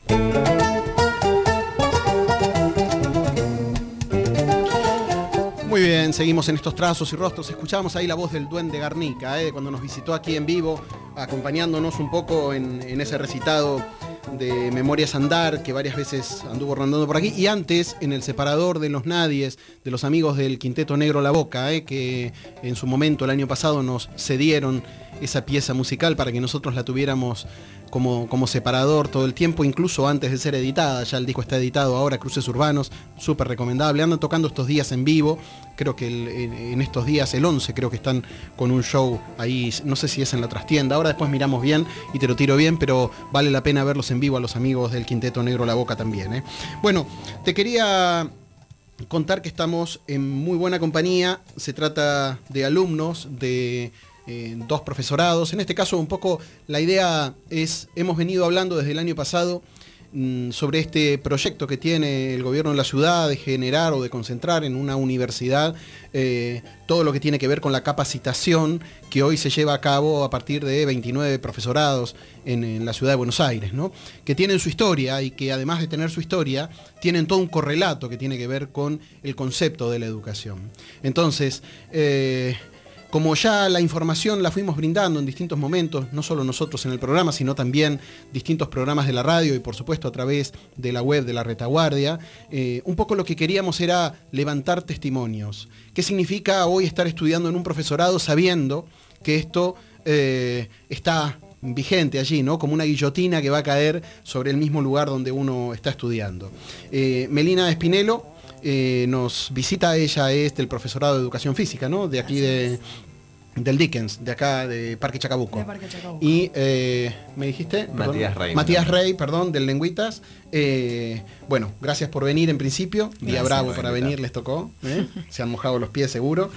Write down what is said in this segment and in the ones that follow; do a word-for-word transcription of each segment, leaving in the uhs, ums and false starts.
Muy bien, seguimos en estos trazos y rostros. Escuchábamos ahí la voz del Duende Garnica, ¿eh? Cuando nos visitó aquí en vivo, acompañándonos un poco en, en ese recitado de Memorias Andar, que varias veces anduvo rondando por aquí, y antes en el separador de los nadies, de los amigos del Quinteto Negro La Boca, ¿eh? Que en su momento, el año pasado, nos cedieron esa pieza musical para que nosotros la tuviéramos como, como separador todo el tiempo, incluso antes de ser editada. Ya el disco está editado ahora, Cruces Urbanos, súper recomendable. Andan tocando estos días en vivo, creo que el, en, en estos días, el once, creo que están con un show ahí, no sé si es en la trastienda, ahora después miramos bien y te lo tiro bien, pero vale la pena verlos en vivo a los amigos del Quinteto Negro La Boca también, ¿eh? Bueno, te quería contar que estamos en muy buena compañía. Se trata de alumnos de Eh, dos profesorados. En este caso un poco la idea es, hemos venido hablando desde el año pasado mmm, sobre este proyecto que tiene el gobierno de la ciudad de generar o de concentrar en una universidad eh, todo lo que tiene que ver con la capacitación que hoy se lleva a cabo a partir de veintinueve profesorados en, en la ciudad de Buenos Aires, ¿no? Que tienen su historia y que además de tener su historia tienen todo un correlato que tiene que ver con el concepto de la educación. Entonces, eh, como ya la información la fuimos brindando en distintos momentos, no solo nosotros en el programa, sino también distintos programas de la radio y por supuesto a través de la web de La Retaguardia, eh, un poco lo que queríamos era levantar testimonios. ¿Qué significa hoy estar estudiando en un profesorado sabiendo que esto eh, está vigente allí, ¿no? Como una guillotina que va a caer sobre el mismo lugar donde uno está estudiando? Eh, Melina Espinelo Eh, nos visita. Ella es del profesorado de educación física, ¿no? De aquí de, del Dickens, de acá de Parque Chacabuco. De Parque Chacabuco. Y eh, me dijiste Matías Rey. Matías Rey, perdón, del Lengüitas. Eh, bueno, gracias por venir en principio. Día Gracias. bravo para venir les tocó, ¿eh? Se han mojado los pies seguro.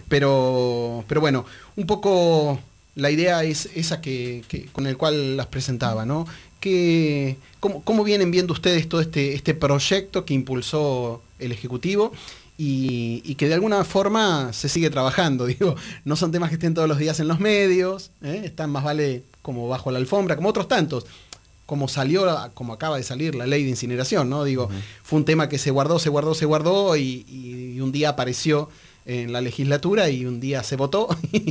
Pero, pero bueno, un poco la idea es esa que, que con el cual las presentaba, ¿no? Que, ¿cómo, ¿Cómo vienen viendo ustedes todo este, este proyecto que impulsó el Ejecutivo y, y que de alguna forma se sigue trabajando? Digo, no son temas que estén todos los días en los medios, ¿eh? Están más vale como bajo la alfombra, como otros tantos, como salió, como acaba de salir la ley de incineración, ¿no? Digo, uh-huh. Fue un tema que se guardó, se guardó, se guardó y, y, y un día apareció en la legislatura y un día se votó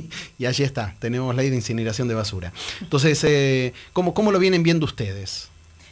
y allí está, tenemos ley de incineración de basura. Entonces, eh, ¿cómo, ¿cómo lo vienen viendo ustedes?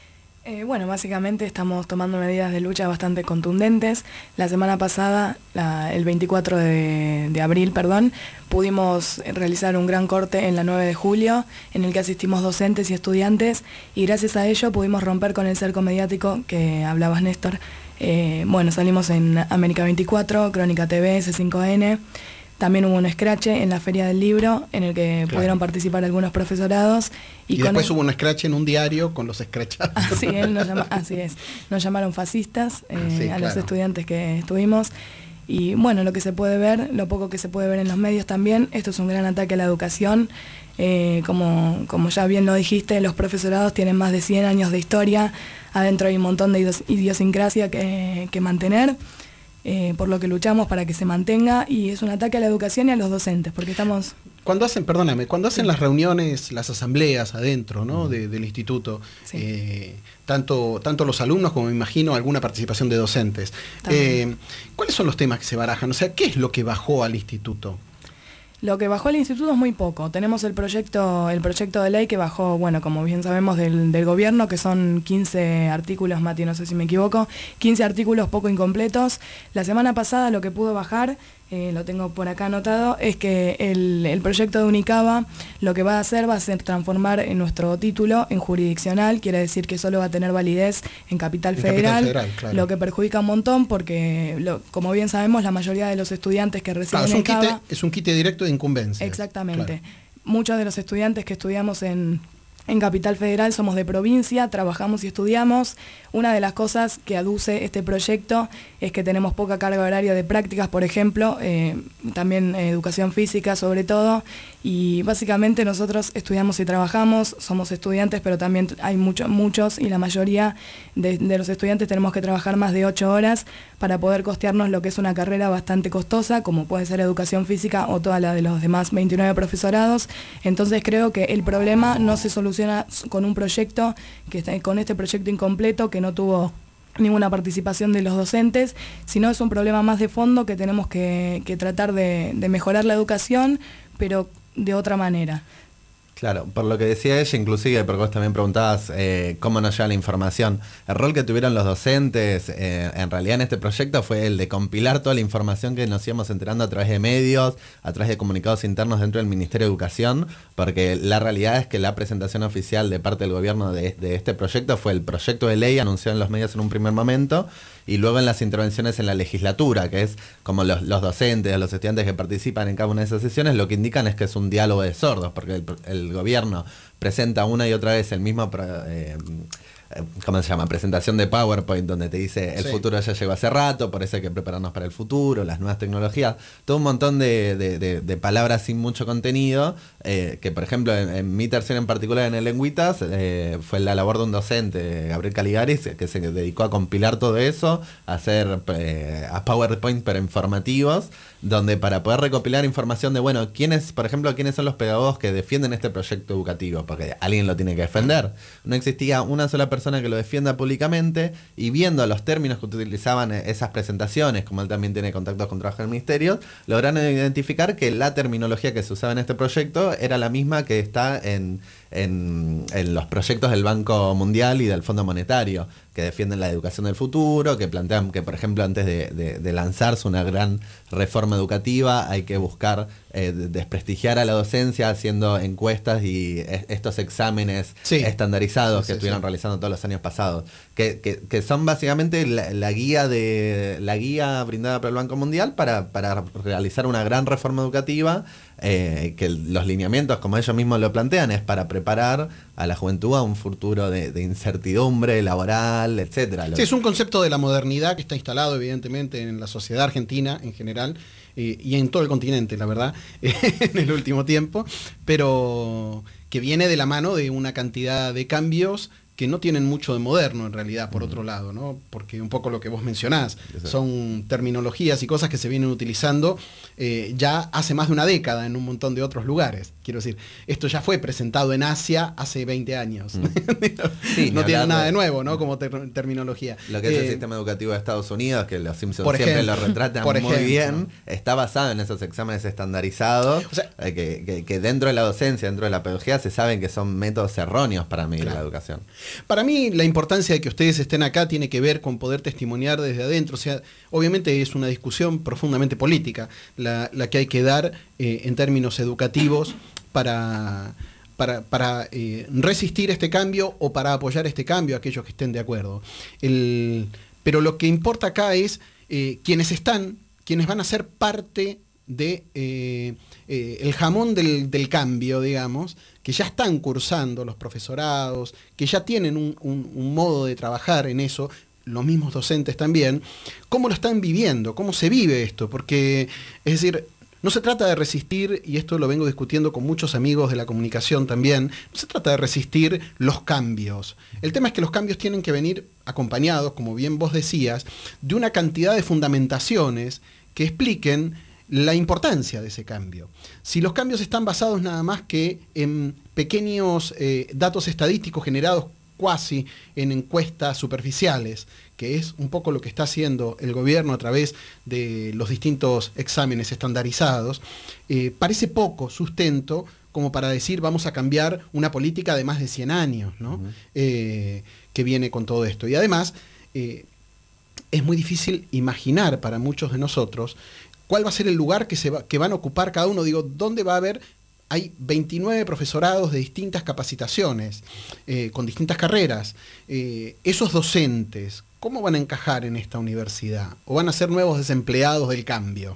Eh, bueno, básicamente estamos tomando medidas de lucha bastante contundentes. La semana pasada, la, el veinticuatro de, de abril, perdón, pudimos realizar un gran corte en la nueve de julio, en el que asistimos docentes y estudiantes, y gracias a ello pudimos romper con el cerco mediático que hablabas, Néstor. Eh, bueno, salimos en América veinticuatro, Crónica T V, C cinco N. También hubo un escrache en la Feria del Libro, en el que claro. pudieron participar algunos profesorados. Y, y con después el... hubo un escrache en un diario con los escrachados. Así, él nos llama... Así es, nos llamaron fascistas eh, sí, a claro. los estudiantes que estuvimos. Y bueno, lo que se puede ver, lo poco que se puede ver en los medios también, esto es un gran ataque a la educación. Eh, como, como ya bien lo dijiste, los profesorados tienen más de cien años de historia, adentro hay un montón de idiosincrasia que, que mantener. Eh, por lo que luchamos para que se mantenga, y es un ataque a la educación y a los docentes, porque estamos... Cuando hacen, perdóname, cuando hacen sí. las reuniones, las asambleas adentro, ¿no? de, del instituto, sí. eh, tanto, tanto los alumnos como me imagino alguna participación de docentes, eh, ¿cuáles son los temas que se barajan? O sea, ¿qué es lo que bajó al instituto? Lo que bajó el instituto es muy poco. Tenemos el proyecto, el proyecto de ley que bajó, bueno, como bien sabemos, del, del gobierno, que son quince artículos, Mati, no sé si me equivoco, quince artículos poco incompletos. La semana pasada lo que pudo bajar, eh, lo tengo por acá anotado, es que el, el proyecto de Unicaba lo que va a hacer va a ser transformar en nuestro título en jurisdiccional, quiere decir que solo va a tener validez en Capital en Federal, Capital Federal claro. Lo que perjudica un montón porque, lo, como bien sabemos, la mayoría de los estudiantes que reciben claro, es un Caba... quite, es un quite directo de incumbencia. Exactamente. Claro. Muchos de los estudiantes que estudiamos en, en Capital Federal somos de provincia, trabajamos y estudiamos. Una de las cosas que aduce este proyecto es que tenemos poca carga horaria de prácticas, por ejemplo, eh, también eh, educación física sobre todo, y básicamente nosotros estudiamos y trabajamos, somos estudiantes, pero también hay mucho, muchos y la mayoría de, de los estudiantes tenemos que trabajar más de ocho horas para poder costearnos lo que es una carrera bastante costosa, como puede ser educación física o toda la de los demás veintinueve profesorados. Entonces creo que el problema no se soluciona soluciona con un proyecto que está con este proyecto incompleto que no tuvo ninguna participación de los docentes, sino es un problema más de fondo que tenemos que, que tratar de, de mejorar la educación, pero de otra manera. Claro, por lo que decía ella, inclusive, porque vos también preguntabas eh, cómo nos llega la información. El rol que tuvieron los docentes, eh, en realidad en este proyecto, fue el de compilar toda la información que nos íbamos enterando a través de medios, a través de comunicados internos dentro del Ministerio de Educación, porque la realidad es que la presentación oficial de parte del gobierno de, de este proyecto fue el proyecto de ley anunciado en los medios en un primer momento, y luego en las intervenciones en la legislatura, que es como los, los docentes, los estudiantes que participan en cada una de esas sesiones, lo que indican es que es un diálogo de sordos, porque el, el gobierno presenta una y otra vez el mismo, eh, ¿cómo se llama? Presentación de PowerPoint, donde te dice el sí. futuro ya llegó hace rato, por eso hay que prepararnos para el futuro, las nuevas tecnologías, todo un montón de, de, de, de palabras sin mucho contenido, eh, que por ejemplo en, en mi tercera en particular en el Lengüitas, eh, fue la labor de un docente, Gabriel Caligaris, que se dedicó a compilar todo eso, a hacer eh, a PowerPoint pero informativos, donde para poder recopilar información de, bueno, quiénes, por ejemplo, quiénes son los pedagogos que defienden este proyecto educativo, porque alguien lo tiene que defender. No existía una sola persona que lo defienda públicamente, y viendo los términos que utilizaban esas presentaciones, como él también tiene contactos con trabajo en el ministerio, lograron identificar que la terminología que se usaba en este proyecto era la misma que está en, en, en los proyectos del Banco Mundial y del Fondo Monetario, que defienden la educación del futuro, que plantean que, por ejemplo, antes de, de, de lanzarse una gran reforma educativa, hay que buscar eh, desprestigiar a la docencia haciendo encuestas y es, estos exámenes sí. estandarizados sí, que sí, estuvieron sí. realizando todos los años pasados, que, que, que son básicamente la, la guía de la guía brindada por el Banco Mundial para, para realizar una gran reforma educativa, eh, que los lineamientos, como ellos mismos lo plantean, es para preparar a la juventud a un futuro de, de incertidumbre laboral, etcétera. Sí, es un concepto de la modernidad que está instalado evidentemente en la sociedad argentina en general, eh, y en todo el continente, la verdad, en el último tiempo, pero que viene de la mano de una cantidad de cambios que no tienen mucho de moderno en realidad, por mm. otro lado, ¿no? Porque un poco lo que vos mencionás, sí. son terminologías y cosas que se vienen utilizando eh, ya hace más de una década en un montón de otros lugares. Quiero decir, esto ya fue presentado en Asia hace veinte años. Mm. sí, no tiene nada de nuevo, ¿no? Como ter terminología. Lo que es eh, el sistema educativo de Estados Unidos, que los Simpsons siempre ejemplo, lo retratan muy ejemplo. bien, está basado en esos exámenes estandarizados, o sea, eh, que, que, que dentro de la docencia, dentro de la pedagogía, se saben que son métodos erróneos para medir claro. la educación. Para mí la importancia de que ustedes estén acá tiene que ver con poder testimoniar desde adentro. O sea, obviamente es una discusión profundamente política la, la que hay que dar eh, en términos educativos para, para, para eh, resistir este cambio o para apoyar este cambio a aquellos que estén de acuerdo. El, pero lo que importa acá es eh, quienes están, quienes van a ser parte de eh, eh, el jamón del, del cambio, digamos, que ya están cursando los profesorados, que ya tienen un, un, un modo de trabajar en eso, los mismos docentes también. ¿Cómo lo están viviendo? ¿Cómo se vive esto? Porque, es decir, no se trata de resistir, y esto lo vengo discutiendo con muchos amigos de la comunicación también, no se trata de resistir los cambios. El tema es que los cambios tienen que venir acompañados, como bien vos decías, de una cantidad de fundamentaciones que expliquen la importancia de ese cambio. Si los cambios están basados nada más que en pequeños eh, datos estadísticos generados cuasi en encuestas superficiales, que es un poco lo que está haciendo el gobierno a través de los distintos exámenes estandarizados, eh, parece poco sustento como para decir vamos a cambiar una política de más de cien años, ¿no? Uh-huh. eh, que viene con todo esto. Y además, eh, es muy difícil imaginar para muchos de nosotros cuál va a ser el lugar que, se va, que van a ocupar cada uno. Digo, ¿dónde va a haber? Hay veintinueve profesorados de distintas capacitaciones, eh, con distintas carreras. Eh, esos docentes, ¿cómo van a encajar en esta universidad? ¿O van a ser nuevos desempleados del cambio?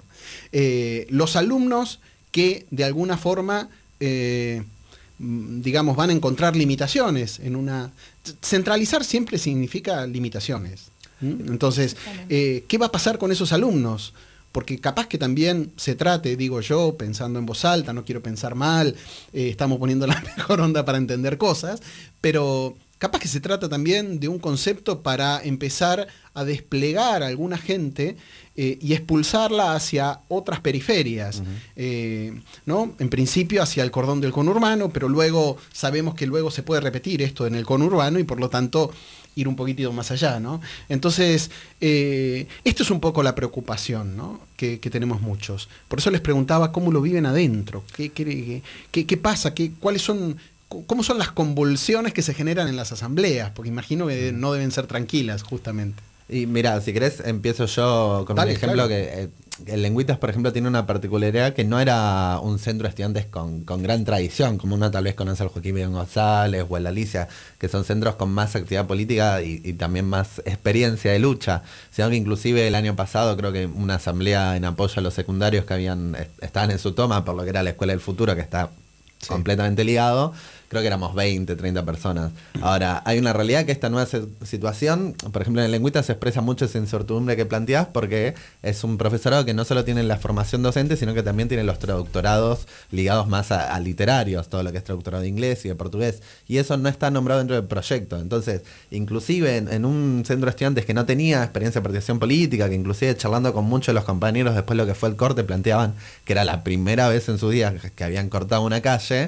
Eh, los alumnos que de alguna forma, eh, digamos, van a encontrar limitaciones en una... Centralizar siempre significa limitaciones. ¿Mm? Entonces, eh, ¿qué va a pasar con esos alumnos? Porque capaz que también se trate, digo yo, pensando en voz alta, no quiero pensar mal, eh, estamos poniendo la mejor onda para entender cosas, pero capaz que se trata también de un concepto para empezar a desplegar a alguna gente eh, y expulsarla hacia otras periferias, uh-huh. eh, ¿no? En principio hacia el cordón del conurbano, pero luego sabemos que luego se puede repetir esto en el conurbano y por lo tanto ir un poquitito más allá, ¿no? Entonces, eh, esto es un poco la preocupación, ¿no? que, que tenemos muchos. Por eso les preguntaba cómo lo viven adentro, qué, qué, qué, qué pasa, qué, cuáles son, cómo son las convulsiones que se generan en las asambleas, porque imagino que no deben ser tranquilas, justamente. Y mira, si querés, empiezo yo con Dale, un ejemplo claro. que... Eh, el Lengüitas, por ejemplo, tiene una particularidad que no era un centro de estudiantes con, con gran tradición, como uno tal vez conoce al Joaquín Bidón González o el Alicia, que son centros con más actividad política y, y también más experiencia de lucha, sino que inclusive el año pasado creo que una asamblea en apoyo a los secundarios que habían estaban en su toma por lo que era la Escuela del Futuro, que está sí. completamente ligado, creo que éramos veinte, treinta personas. Ahora, hay una realidad que esta nueva situación, por ejemplo, en el Lengüitas se expresa mucho esa incertidumbre que planteás, porque es un profesorado que no solo tiene la formación docente, sino que también tiene los traductorados ligados más a, a literarios, todo lo que es traductorado de inglés y de portugués, y eso no está nombrado dentro del proyecto. Entonces, inclusive en, en un centro de estudiantes que no tenía experiencia de participación política, que inclusive charlando con muchos de los compañeros después de lo que fue el corte, planteaban que era la primera vez en su día que habían cortado una calle,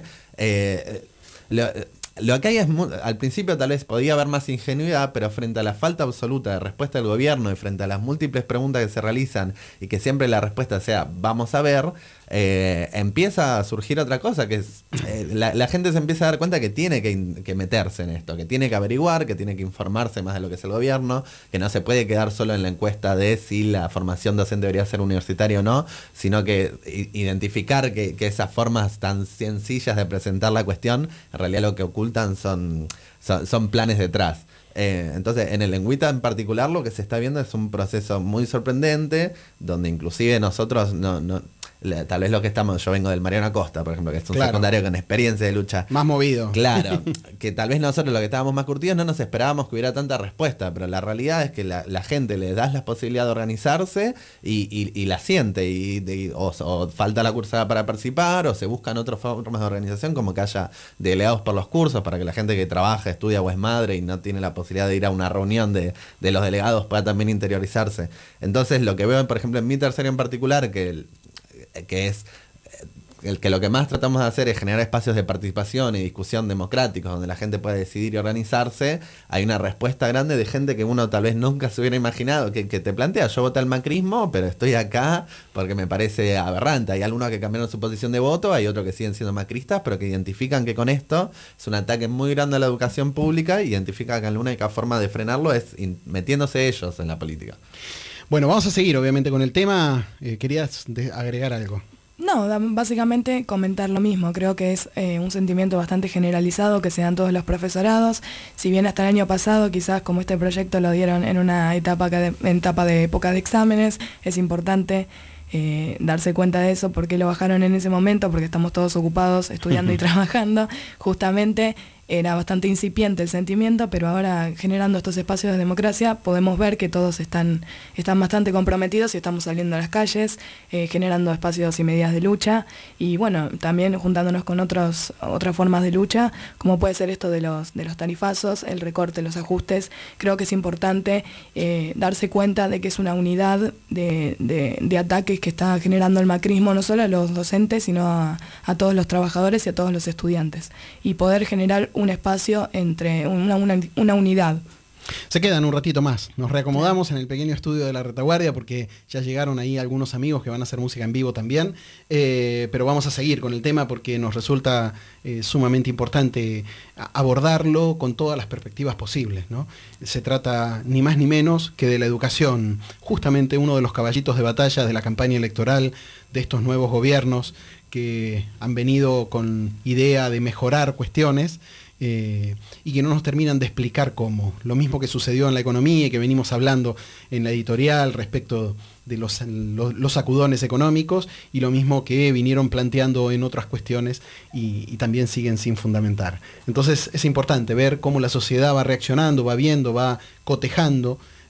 eh, Lo, lo que hay es, al principio tal vez podía haber más ingenuidad, pero frente a la falta absoluta de respuesta del gobierno y frente a las múltiples preguntas que se realizan y que siempre la respuesta sea vamos a ver, eh, empieza a surgir otra cosa, que es eh, la, la gente se empieza a dar cuenta que tiene que, que meterse en esto, que tiene que averiguar, que tiene que informarse más de lo que es el gobierno, que no se puede quedar solo en la encuesta de si la formación docente debería ser universitaria o no, sino que identificar que, que esas formas tan sencillas de presentar la cuestión, en realidad lo que ocultan son, son, son planes detrás. Eh, entonces, en el Lengüita en particular lo que se está viendo es un proceso muy sorprendente, donde inclusive nosotros no... no tal vez lo que estamos, yo vengo del Mariano Acosta, por ejemplo, que es un claro. secundario con experiencia de lucha. Más movido. Claro, que tal vez nosotros los que estábamos más curtidos no nos esperábamos que hubiera tanta respuesta, pero la realidad es que la, la gente le das la posibilidad de organizarse y, y, y la siente, y, y o, o falta la cursada para participar, o se buscan otras formas de organización, como que haya delegados por los cursos, para que la gente que trabaja, estudia o es madre y no tiene la posibilidad de ir a una reunión de, de los delegados pueda también interiorizarse. Entonces, lo que veo, por ejemplo, en mi tercero en particular, que el, que es el que lo que más tratamos de hacer es generar espacios de participación y discusión democráticos donde la gente pueda decidir y organizarse. Hay una respuesta grande de gente que uno tal vez nunca se hubiera imaginado, que, que te plantea, yo voté al macrismo, pero estoy acá porque me parece aberrante. Hay algunos que cambiaron su posición de voto, hay otros que siguen siendo macristas, pero que identifican que con esto es un ataque muy grande a la educación pública y identifican que la única forma de frenarlo es in- metiéndose ellos en la política. Bueno, vamos a seguir obviamente con el tema. Eh, ¿Querías de- agregar algo? No, básicamente comentar lo mismo. Creo que es eh, un sentimiento bastante generalizado que se dan todos los profesorados. Si bien hasta el año pasado, quizás como este proyecto lo dieron en una etapa, de, en etapa de época de exámenes, es importante eh, darse cuenta de eso. ¿Por qué lo bajaron en ese momento? Porque estamos todos ocupados estudiando y trabajando. Justamente era bastante incipiente el sentimiento, pero ahora generando estos espacios de democracia podemos ver que todos están, están bastante comprometidos y estamos saliendo a las calles, eh, generando espacios y medidas de lucha y bueno, también juntándonos con otros, otras formas de lucha, como puede ser esto de los, de los tarifazos, el recorte, los ajustes. Creo que es importante eh, darse cuenta de que es una unidad de, de, de ataques que está generando el macrismo, no solo a los docentes, sino a, a todos los trabajadores y a todos los estudiantes, y poder generar un espacio entre una, una, una unidad. Se quedan un ratito más, nos reacomodamos en el pequeño estudio de la retaguardia porque ya llegaron ahí algunos amigos que van a hacer música en vivo también, eh, pero vamos a seguir con el tema porque nos resulta eh, sumamente importante abordarlo con todas las perspectivas posibles, ¿no? Se trata ni más ni menos que de la educación, justamente uno de los caballitos de batalla de la campaña electoral de estos nuevos gobiernos que han venido con idea de mejorar cuestiones Eh, y que no nos terminan de explicar cómo. Lo mismo que sucedió en la economía y que venimos hablando en la editorial respecto de los, los, los sacudones económicos, y lo mismo que vinieron planteando en otras cuestiones y, y también siguen sin fundamentar. Entonces es importante ver cómo la sociedad va reaccionando, va viendo, va cotejando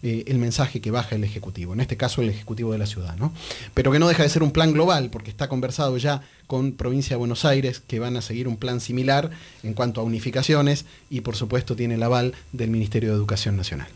eh, el mensaje que baja el Ejecutivo, en este caso el Ejecutivo de la ciudad, ¿no? Pero que no deja de ser un plan global, porque está conversado ya con Provincia de Buenos Aires, que van a seguir un plan similar en cuanto a unificaciones, y por supuesto tiene el aval del Ministerio de Educación Nacional.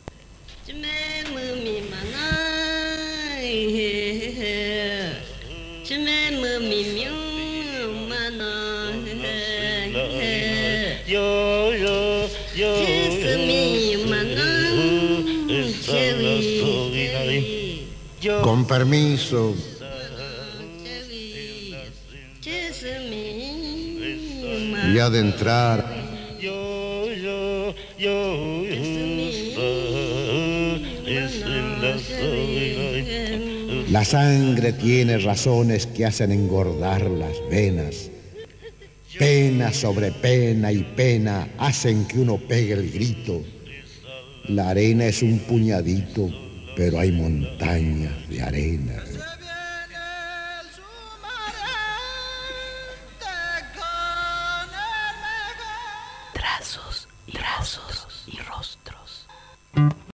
Con permiso. Y ha de entrar. La sangre tiene razones que hacen engordar las venas. Pena sobre pena y pena hacen que uno pegue el grito. La arena es un puñadito, pero hay montañas de arena.